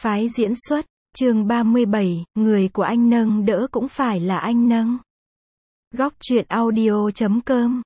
Phái diễn xuất, chương 37, người của anh nâng đỡ cũng phải là anh nâng. Góc truyện audio.com.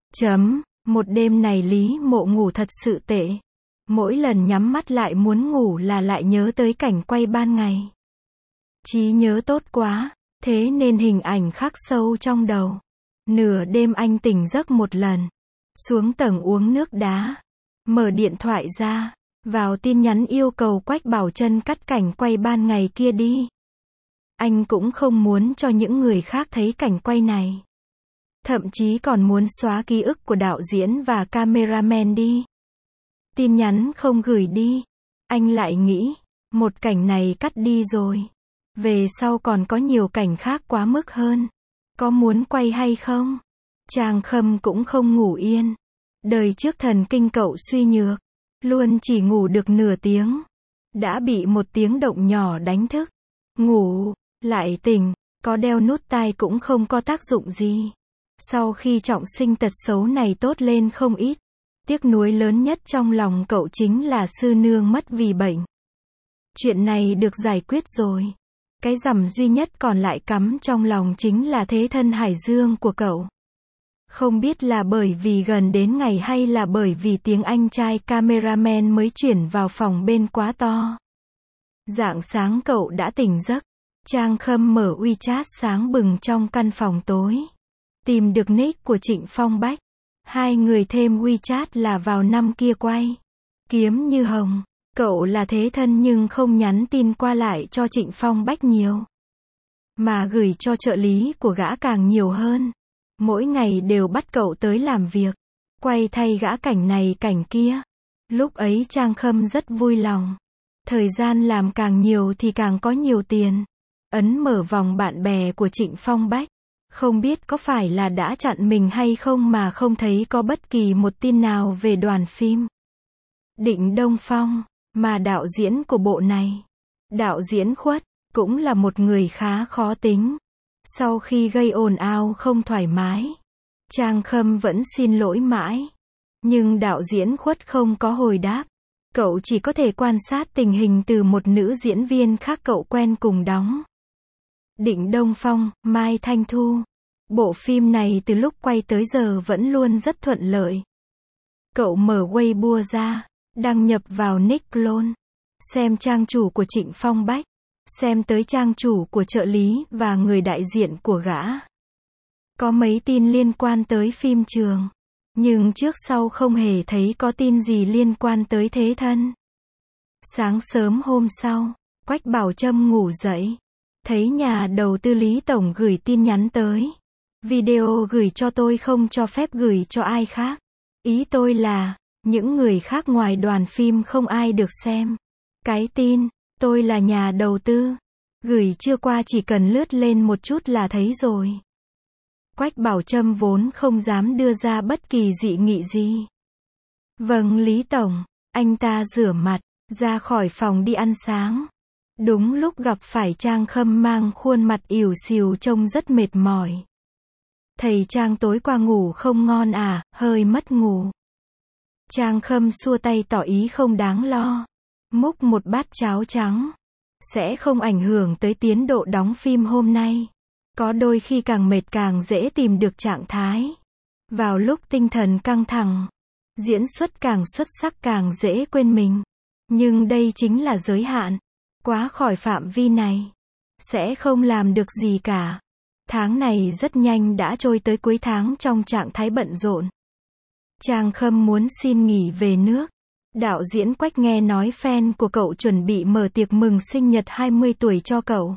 Một đêm này Lý Mộ ngủ thật sự tệ. Mỗi lần nhắm mắt lại muốn ngủ là lại nhớ tới cảnh quay ban ngày. Trí nhớ tốt quá, thế nên hình ảnh khắc sâu trong đầu. Nửa đêm anh tỉnh giấc một lần. Xuống tầng uống nước đá. Mở điện thoại ra. Vào tin nhắn yêu cầu Quách Bảo Trân cắt cảnh quay ban ngày kia đi. Anh cũng không muốn cho những người khác thấy cảnh quay này. Thậm chí còn muốn xóa ký ức của đạo diễn và cameraman đi. Tin nhắn không gửi đi. Anh lại nghĩ, một cảnh này cắt đi rồi. Về sau còn có nhiều cảnh khác quá mức hơn. Có muốn quay hay không? Trang Khâm cũng không ngủ yên. Đời trước thần kinh cậu suy nhược. Luôn chỉ ngủ được nửa tiếng. Đã bị một tiếng động nhỏ đánh thức. Ngủ, lại tỉnh, có đeo nút tai cũng không có tác dụng gì. Sau khi trọng sinh tật xấu này tốt lên không ít. Tiếc nuối lớn nhất trong lòng cậu chính là sư nương mất vì bệnh. Chuyện này được giải quyết rồi. Cái rằm duy nhất còn lại cắm trong lòng chính là thế thân Hải Dương của cậu. Không biết là bởi vì gần đến ngày hay là bởi vì tiếng anh trai cameraman mới chuyển vào phòng bên quá to. Rạng sáng cậu đã tỉnh giấc. Trang Khâm mở WeChat sáng bừng trong căn phòng tối. Tìm được nick của Trịnh Phong Bách. Hai người thêm WeChat là vào năm kia quay. Kiếm Như Hồng. Cậu là thế thân nhưng không nhắn tin qua lại cho Trịnh Phong Bách nhiều. Mà gửi cho trợ lý của gã càng nhiều hơn. Mỗi ngày đều bắt cậu tới làm việc. Quay thay gã cảnh này cảnh kia. Lúc ấy Trang Khâm rất vui lòng. Thời gian làm càng nhiều thì càng có nhiều tiền. Ấn mở vòng bạn bè của Trịnh Phong Bách. Không biết có phải là đã chặn mình hay không mà không thấy có bất kỳ một tin nào về đoàn phim Định Đông Phong, mà đạo diễn của bộ này. Đạo diễn Khuất, cũng là một người khá khó tính. Sau khi gây ồn ào không thoải mái, Trang Khâm vẫn xin lỗi mãi. Nhưng đạo diễn Khuất không có hồi đáp. Cậu chỉ có thể quan sát tình hình từ một nữ diễn viên khác cậu quen cùng đóng. Định Đông Phong, Mai Thanh Thu. Bộ phim này từ lúc quay tới giờ vẫn luôn rất thuận lợi. Cậu mở Weibo ra, đăng nhập vào nick clone. Xem trang chủ của Trịnh Phong Bách. Xem tới trang chủ của trợ lý và người đại diện của gã. Có mấy tin liên quan tới phim trường. Nhưng trước sau không hề thấy có tin gì liên quan tới thế thân. Sáng sớm hôm sau, Quách Bảo Trâm ngủ dậy. Thấy nhà đầu tư Lý Tổng gửi tin nhắn tới. Video gửi cho tôi không cho phép gửi cho ai khác. Ý tôi là, những người khác ngoài đoàn phim không ai được xem. Cái tin, tôi là nhà đầu tư. Gửi chưa qua chỉ cần lướt lên một chút là thấy rồi. Quách Bảo Trâm vốn không dám đưa ra bất kỳ dị nghị gì. Vâng Lý Tổng, anh ta rửa mặt, ra khỏi phòng đi ăn sáng. Đúng lúc gặp phải Trang Khâm mang khuôn mặt ỉu xìu trông rất mệt mỏi. Thầy Trang tối qua ngủ không ngon à, hơi mất ngủ. Trang Khâm xua tay tỏ ý không đáng lo. Múc một bát cháo trắng. Sẽ không ảnh hưởng tới tiến độ đóng phim hôm nay. Có đôi khi càng mệt càng dễ tìm được trạng thái. Vào lúc tinh thần căng thẳng, diễn xuất càng xuất sắc càng dễ quên mình. Nhưng đây chính là giới hạn. Quá khỏi phạm vi này, sẽ không làm được gì cả. Tháng này rất nhanh đã trôi tới cuối tháng trong trạng thái bận rộn. Trang Khâm muốn xin nghỉ về nước. Đạo diễn Quách nghe nói fan của cậu chuẩn bị mở tiệc mừng sinh nhật 20 tuổi cho cậu.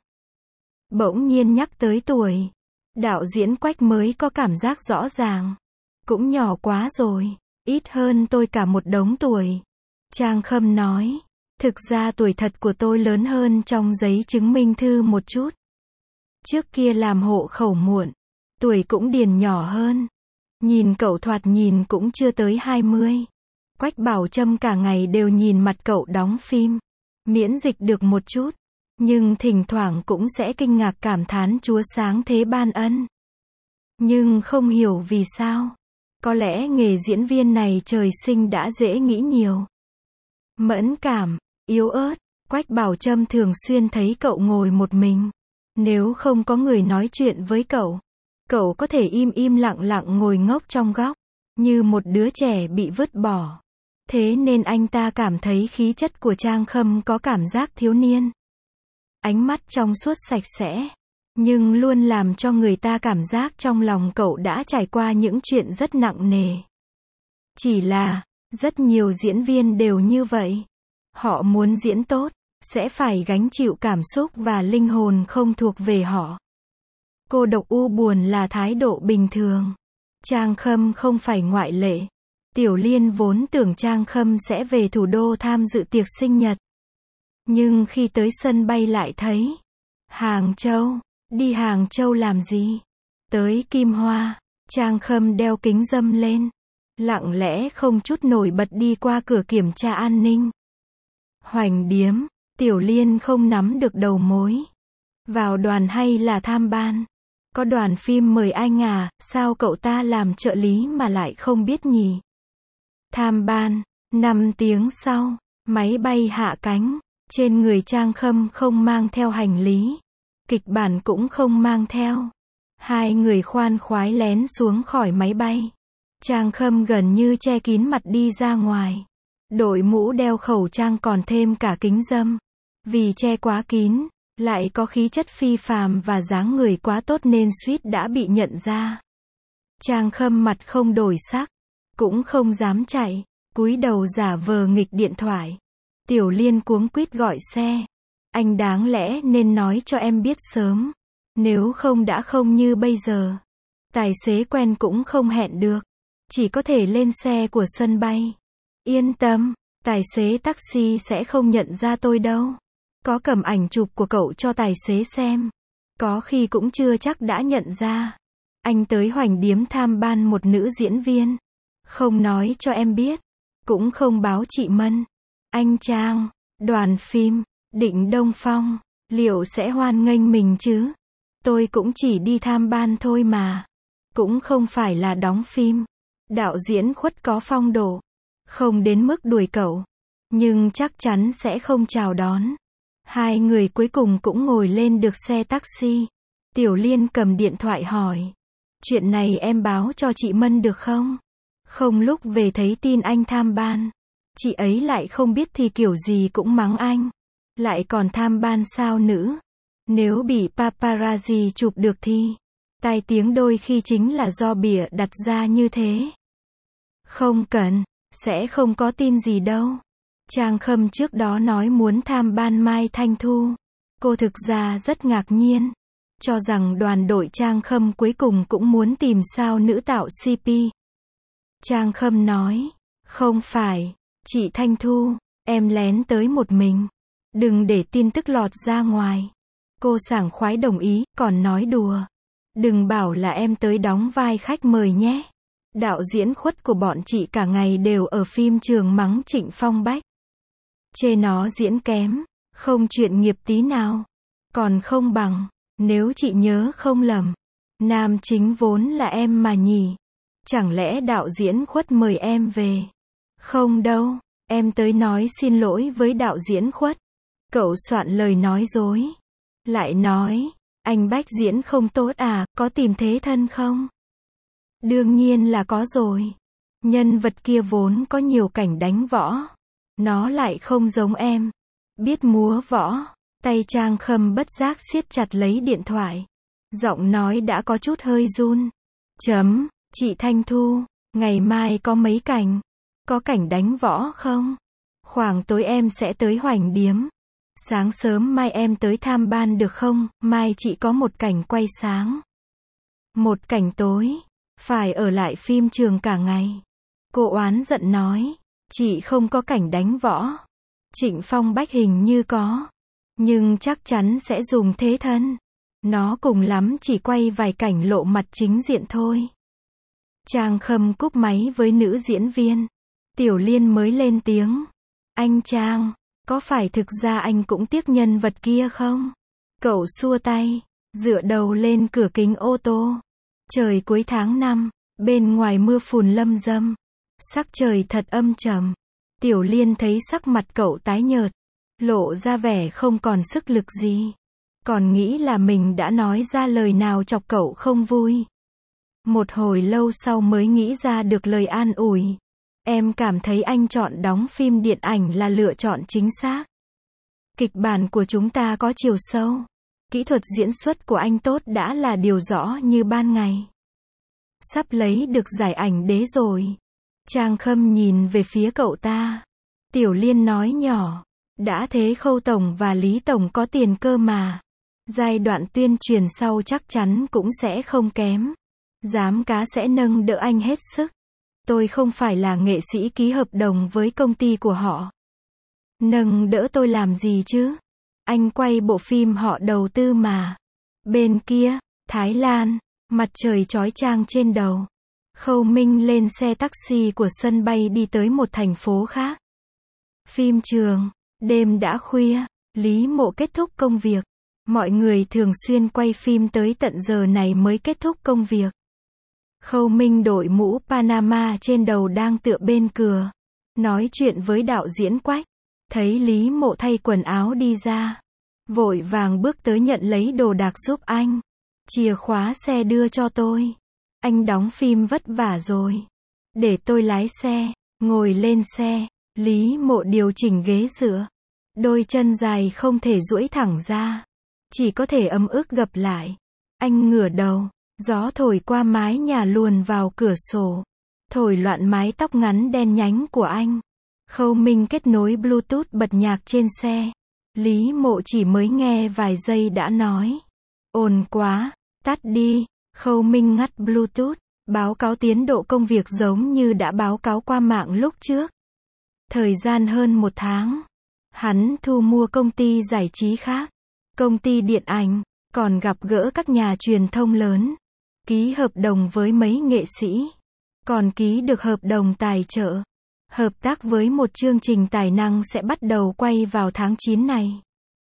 Bỗng nhiên nhắc tới tuổi. Đạo diễn Quách mới có cảm giác rõ ràng. Cũng nhỏ quá rồi, ít hơn tôi cả một đống tuổi. Trang Khâm nói. Thực ra tuổi thật của tôi lớn hơn trong giấy chứng minh thư một chút. Trước kia làm hộ khẩu muộn. Tuổi cũng điền nhỏ hơn. Nhìn cậu thoạt nhìn cũng chưa tới 20. Quách Bảo Trâm cả ngày đều nhìn mặt cậu đóng phim. Miễn dịch được một chút. Nhưng thỉnh thoảng cũng sẽ kinh ngạc cảm thán Chúa sáng thế ban ân. Nhưng không hiểu vì sao. Có lẽ nghề diễn viên này trời sinh đã dễ nghĩ nhiều. Mẫn cảm, yếu ớt, Quách Bảo Trâm thường xuyên thấy cậu ngồi một mình. Nếu không có người nói chuyện với cậu có thể im im lặng lặng ngồi ngốc trong góc, như một đứa trẻ bị vứt bỏ. Thế nên anh ta cảm thấy khí chất của Trang Khâm có cảm giác thiếu niên. Ánh mắt trong suốt sạch sẽ, nhưng luôn làm cho người ta cảm giác trong lòng cậu đã trải qua những chuyện rất nặng nề. Chỉ là, rất nhiều diễn viên đều như vậy. Họ muốn diễn tốt, sẽ phải gánh chịu cảm xúc và linh hồn không thuộc về họ. Cô độc u buồn là thái độ bình thường. Trang Khâm không phải ngoại lệ. Tiểu Liên vốn tưởng Trang Khâm sẽ về thủ đô tham dự tiệc sinh nhật. Nhưng khi tới sân bay lại thấy Hàng Châu. Đi Hàng Châu làm gì? Tới Kim Hoa. Trang Khâm đeo kính râm lên, lặng lẽ không chút nổi bật đi qua cửa kiểm tra an ninh. Hoành điếm. Tiểu Liên không nắm được đầu mối. Vào đoàn hay là tham ban? Có đoàn phim mời anh à, sao cậu ta làm trợ lý mà lại không biết nhỉ? Tham ban. 5 tiếng sau, máy bay hạ cánh. Trên người Trang Khâm không mang theo hành lý. Kịch bản cũng không mang theo. Hai người khoan khoái lén xuống khỏi máy bay. Trang Khâm gần như che kín mặt đi ra ngoài. Đội mũ đeo khẩu trang còn thêm cả kính râm. Vì che quá kín, lại có khí chất phi phàm và dáng người quá tốt nên suýt đã bị nhận ra. Trang Khâm mặt không đổi sắc, cũng không dám chạy, cúi đầu giả vờ nghịch điện thoại. Tiểu Liên cuống quýt gọi xe. Anh đáng lẽ nên nói cho em biết sớm. Nếu không đã không như bây giờ. Tài xế quen cũng không hẹn được. Chỉ có thể lên xe của sân bay. Yên tâm, tài xế taxi sẽ không nhận ra tôi đâu. Có cầm ảnh chụp của cậu cho tài xế xem. Có khi cũng chưa chắc đã nhận ra. Anh tới Hoành Điếm tham ban một nữ diễn viên. Không nói cho em biết. Cũng không báo chị Mân. Anh Trang, đoàn phim Định Đông Phong, liệu sẽ hoan nghênh mình chứ? Tôi cũng chỉ đi tham ban thôi mà. Cũng không phải là đóng phim. Đạo diễn Khuất có phong độ. Không đến mức đuổi cậu. Nhưng chắc chắn sẽ không chào đón. Hai người cuối cùng cũng ngồi lên được xe taxi. Tiểu Liên cầm điện thoại hỏi. Chuyện này em báo cho chị Mân được không? Không lúc về thấy tin anh tham ban. Chị ấy lại không biết thì kiểu gì cũng mắng anh. Lại còn tham ban sao nữ. Nếu bị paparazzi chụp được thì tai tiếng đôi khi chính là do bịa đặt ra như thế. Không cần, sẽ không có tin gì đâu. Trang Khâm trước đó nói muốn tham ban Mai Thanh Thu. Cô thực ra rất ngạc nhiên. Cho rằng đoàn đội Trang Khâm cuối cùng cũng muốn tìm sao nữ tạo CP. Trang Khâm nói, không phải, chị Thanh Thu, em lén tới một mình. Đừng để tin tức lọt ra ngoài. Cô sảng khoái đồng ý, còn nói đùa. Đừng bảo là em tới đóng vai khách mời nhé. Đạo diễn Khuất của bọn chị cả ngày đều ở phim trường mắng Trịnh Phong Bách. Chê nó diễn kém, không chuyên nghiệp tí nào. Còn không bằng, nếu chị nhớ không lầm, nam chính vốn là em mà nhỉ. Chẳng lẽ đạo diễn Khuất mời em về? Không đâu, em tới nói xin lỗi với đạo diễn Khuất. Cậu soạn lời nói dối. Lại nói, anh Bách diễn không tốt à, có tìm thế thân không? Đương nhiên là có rồi. Nhân vật kia vốn có nhiều cảnh đánh võ. Nó lại không giống em. Biết múa võ. Tay Trang Khâm bất giác siết chặt lấy điện thoại. Giọng nói đã có chút hơi run. Chị Thanh Thu, ngày mai có mấy cảnh? Có cảnh đánh võ không? Khoảng tối em sẽ tới Hoành Điếm. Sáng sớm mai em tới tham ban được không? Mai chị có một cảnh quay sáng. Một cảnh tối. Phải ở lại phim trường cả ngày. Cô oán giận nói. Chị không có cảnh đánh võ. Trịnh Phong Bách hình như có. Nhưng chắc chắn sẽ dùng thế thân. Nó cùng lắm chỉ quay vài cảnh lộ mặt chính diện thôi. Trang Khâm cúp máy với nữ diễn viên. Tiểu Liên mới lên tiếng. Anh Trang, có phải thực ra anh cũng tiếc nhân vật kia không? Cậu xua tay, dựa đầu lên cửa kính ô tô. Trời cuối tháng 5, bên ngoài mưa phùn lâm râm. Sắc trời thật âm trầm. Tiểu Liên thấy sắc mặt cậu tái nhợt. lộ ra vẻ không còn sức lực gì. Còn nghĩ là mình đã nói ra lời nào chọc cậu không vui. Một hồi lâu sau mới nghĩ ra được lời an ủi. Em cảm thấy anh chọn đóng phim điện ảnh là lựa chọn chính xác. Kịch bản của chúng ta có chiều sâu. Kỹ thuật diễn xuất của anh tốt đã là điều rõ như ban ngày. Sắp lấy được giải ảnh đế rồi. Trang Khâm nhìn về phía cậu ta. Tiểu Liên nói nhỏ. Đã thế Khâu Tổng và Lý Tổng có tiền cơ mà. Giai đoạn tuyên truyền sau chắc chắn cũng sẽ không kém. Giám cá sẽ nâng đỡ anh hết sức. Tôi không phải là nghệ sĩ ký hợp đồng với công ty của họ. Nâng đỡ tôi làm gì chứ? Anh quay bộ phim họ đầu tư mà. Bên kia, Thái Lan, mặt trời chói chang trên đầu. Khâu Minh lên xe taxi của sân bay đi tới một thành phố khác. Phim trường, đêm đã khuya, Lý Mộ kết thúc công việc. Mọi người thường xuyên quay phim tới tận giờ này mới kết thúc công việc. Khâu Minh đội mũ Panama trên đầu đang tựa bên cửa. Nói chuyện với đạo diễn Quách. Thấy Lý Mộ thay quần áo đi ra. Vội vàng bước tới nhận lấy đồ đạc giúp anh. Chìa khóa xe đưa cho tôi. Anh đóng phim vất vả rồi. Để tôi lái xe. Ngồi lên xe. Lý Mộ điều chỉnh ghế dựa. Đôi chân dài không thể duỗi thẳng ra. Chỉ có thể ấm ức gập lại. Anh ngửa đầu. Gió thổi qua mái nhà luồn vào cửa sổ. Thổi loạn mái tóc ngắn đen nhánh của anh. Khâu Minh kết nối Bluetooth bật nhạc trên xe. Lý Mộ chỉ mới nghe vài giây đã nói. Ồn quá, tắt đi. Khâu Minh ngắt Bluetooth. Báo cáo tiến độ công việc giống như đã báo cáo qua mạng lúc trước. Thời gian hơn 1 tháng. Hắn thu mua công ty giải trí khác. Công ty điện ảnh. Còn gặp gỡ các nhà truyền thông lớn. Ký hợp đồng với mấy nghệ sĩ. Còn ký được hợp đồng tài trợ. Hợp tác với một chương trình tài năng sẽ bắt đầu quay vào tháng 9 này.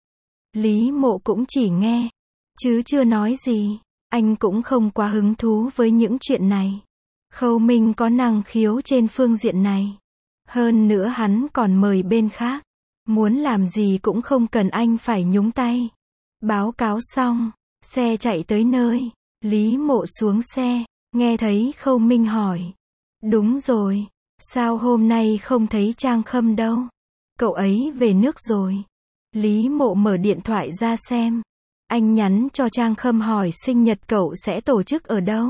Lý Mộ cũng chỉ nghe. Chứ chưa nói gì. Anh cũng không quá hứng thú với những chuyện này. Khâu Minh có năng khiếu trên phương diện này. Hơn nữa hắn còn mời bên khác. Muốn làm gì cũng không cần anh phải nhúng tay. Báo cáo xong. Xe chạy tới nơi. Lý Mộ xuống xe. Nghe thấy Khâu Minh hỏi. Đúng rồi. Sao hôm nay không thấy Trang Khâm đâu? Cậu ấy về nước rồi. Lý Mộ mở điện thoại ra xem. Anh nhắn cho Trang Khâm hỏi sinh nhật cậu sẽ tổ chức ở đâu.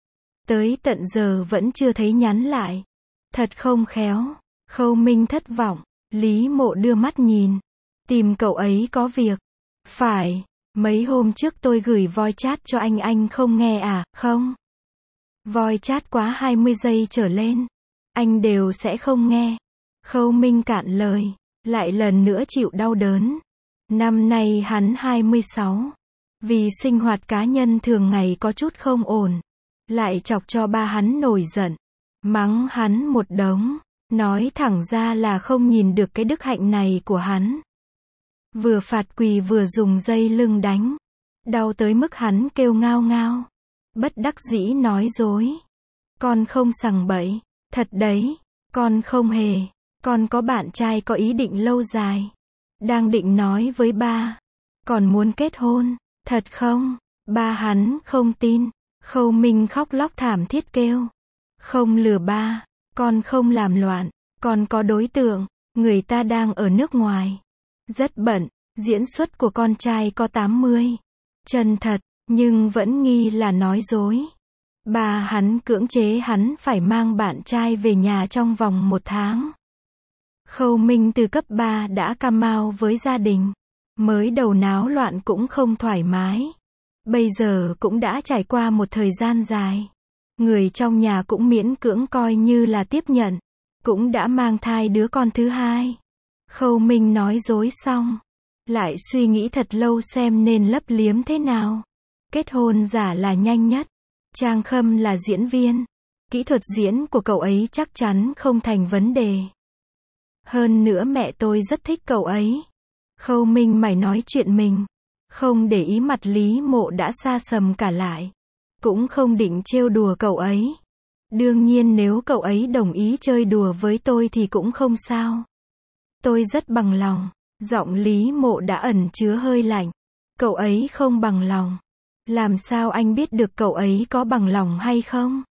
Tới tận giờ vẫn chưa thấy nhắn lại. Thật không khéo. Khâu Minh thất vọng. Lý Mộ đưa mắt nhìn. Tìm cậu ấy có việc. Phải. Mấy hôm trước tôi gửi voice chat cho anh không nghe à, không? Voice chat quá 20 giây trở lên. Anh đều sẽ không nghe. Khâu Minh cạn lời. Lại lần nữa chịu đau đớn. Năm nay hắn 26. Vì sinh hoạt cá nhân thường ngày có chút không ổn. Lại chọc cho ba hắn nổi giận. Mắng hắn một đống. Nói thẳng ra là không nhìn được cái đức hạnh này của hắn. Vừa phạt quỳ vừa dùng dây lưng đánh. Đau tới mức hắn kêu ngao ngao. Bất đắc dĩ nói dối. Con không sằng bậy. Thật đấy. Con không hề. Con có bạn trai có ý định lâu dài. Đang định nói với ba. Còn muốn kết hôn. Thật không? Ba hắn không tin. Khâu Minh khóc lóc thảm thiết kêu. Không lừa ba. Con không làm loạn. Con có đối tượng. Người ta đang ở nước ngoài. Rất bận. Diễn xuất của con trai có 80. Chân thật. Nhưng vẫn nghi là nói dối. Ba hắn cưỡng chế hắn phải mang bạn trai về nhà trong vòng 1 tháng. Khâu Minh từ cấp 3 đã cam mau với gia đình. Mới đầu náo loạn cũng không thoải mái. Bây giờ cũng đã trải qua một thời gian dài. Người trong nhà cũng miễn cưỡng coi như là tiếp nhận. Cũng đã mang thai đứa con thứ 2. Khâu Minh nói dối xong. Lại suy nghĩ thật lâu xem nên lấp liếm thế nào. Kết hôn giả là nhanh nhất. Trang Khâm là diễn viên. Kỹ thuật diễn của cậu ấy chắc chắn không thành vấn đề. Hơn nữa mẹ tôi rất thích cậu ấy. Khâu Minh mày nói chuyện mình. Không để ý mặt Lý Mộ đã xa sầm cả lại. Cũng không định trêu đùa cậu ấy. Đương nhiên nếu cậu ấy đồng ý chơi đùa với tôi thì cũng không sao. Tôi rất bằng lòng. Giọng Lý Mộ đã ẩn chứa hơi lạnh. Cậu ấy không bằng lòng. Làm sao anh biết được cậu ấy có bằng lòng hay không?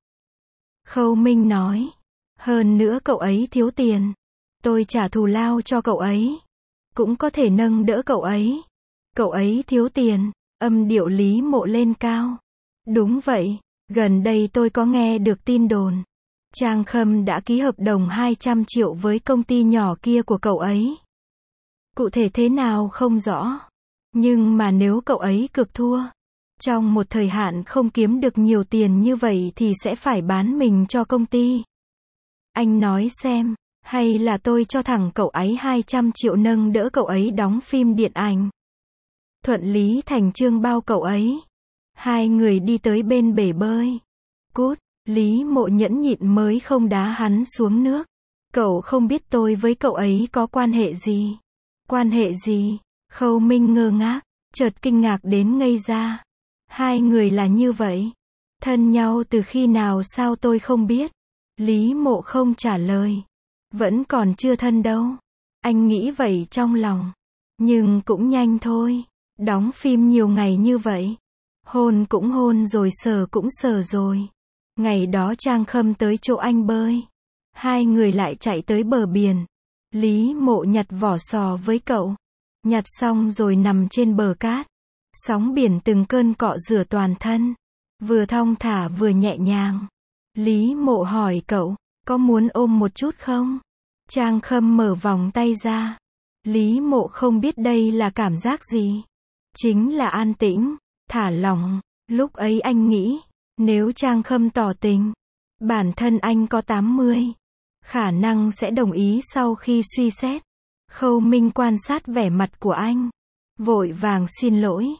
Khâu Minh nói. Hơn nữa cậu ấy thiếu tiền. Tôi trả thù lao cho cậu ấy. Cũng có thể nâng đỡ cậu ấy. Cậu ấy thiếu tiền. Âm điệu Lý Mộ lên cao. Đúng vậy. Gần đây tôi có nghe được tin đồn. Trang Khâm đã ký hợp đồng 200 triệu với công ty nhỏ kia của cậu ấy. Cụ thể thế nào không rõ. Nhưng mà nếu cậu ấy cược thua, trong một thời hạn không kiếm được nhiều tiền như vậy thì sẽ phải bán mình cho công ty. Anh nói xem, hay là tôi cho thẳng cậu ấy 200 triệu nâng đỡ cậu ấy đóng phim điện ảnh. Thuận lý thành chương bao cậu ấy. Hai người đi tới bên bể bơi. Cút, Lý Mộ nhẫn nhịn mới không đá hắn xuống nước. Cậu không biết tôi với cậu ấy có quan hệ gì. Quan hệ gì? Khâu Minh ngơ ngác, chợt kinh ngạc đến ngây ra. Hai người là như vậy. Thân nhau từ khi nào sao tôi không biết. Lý Mộ không trả lời. Vẫn còn chưa thân đâu. Anh nghĩ vậy trong lòng. Nhưng cũng nhanh thôi. Đóng phim nhiều ngày như vậy. Hôn cũng hôn rồi, sờ cũng sờ rồi. Ngày đó Trang Khâm tới chỗ anh bơi. Hai người lại chạy tới bờ biển. Lý Mộ nhặt vỏ sò với cậu. Nhặt xong rồi nằm trên bờ cát. Sóng biển từng cơn cọ rửa toàn thân. Vừa thong thả vừa nhẹ nhàng. Lý Mộ hỏi cậu, có muốn ôm một chút không? Trang Khâm mở vòng tay ra. Lý Mộ không biết đây là cảm giác gì. Chính là an tĩnh, thả lỏng. Lúc ấy anh nghĩ, nếu Trang Khâm tỏ tình, bản thân anh có 80. Khả năng sẽ đồng ý sau khi suy xét. Khâu Minh quan sát vẻ mặt của anh. Vội vàng xin lỗi.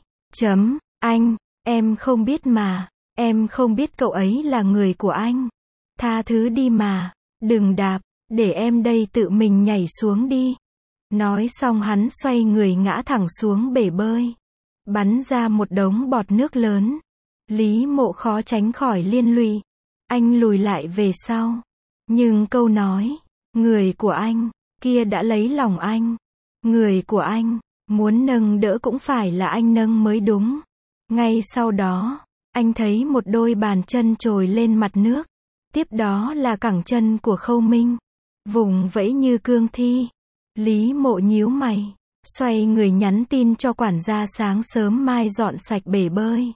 Anh, em không biết mà. Em không biết cậu ấy là người của anh. Tha thứ đi mà. Đừng đạp. Để em đây tự mình nhảy xuống đi. Nói xong hắn xoay người ngã thẳng xuống bể bơi. Bắn ra một đống bọt nước lớn. Lý Mộ khó tránh khỏi liên lụy. Anh lùi lại về sau. Nhưng câu nói, người của anh, kia đã lấy lòng anh. Người của anh, muốn nâng đỡ cũng phải là anh nâng mới đúng. Ngay sau đó, anh thấy một đôi bàn chân trồi lên mặt nước. Tiếp đó là cẳng chân của Khâu Minh. Vùng vẫy như cương thi. Lý Mộ nhíu mày. Xoay người nhắn tin cho quản gia sáng sớm mai dọn sạch bể bơi.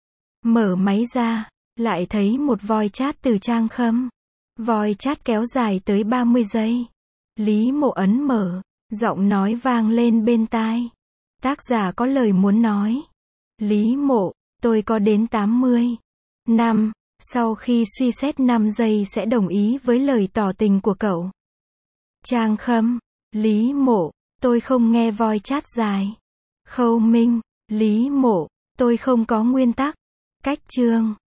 Mở máy ra, lại thấy một voice chat từ Trang Khâm. Voice chat kéo dài tới 30 giây. Lý Mộ ấn mở, giọng nói vang lên bên tai. Tác giả có lời muốn nói. Lý Mộ, tôi có đến 80 năm, sau khi suy xét 5 giây sẽ đồng ý với lời tỏ tình của cậu. Trang Khâm, Lý Mộ, tôi không nghe voice chat dài. Khâu Minh, Lý Mộ, tôi không có nguyên tắc. Cách chương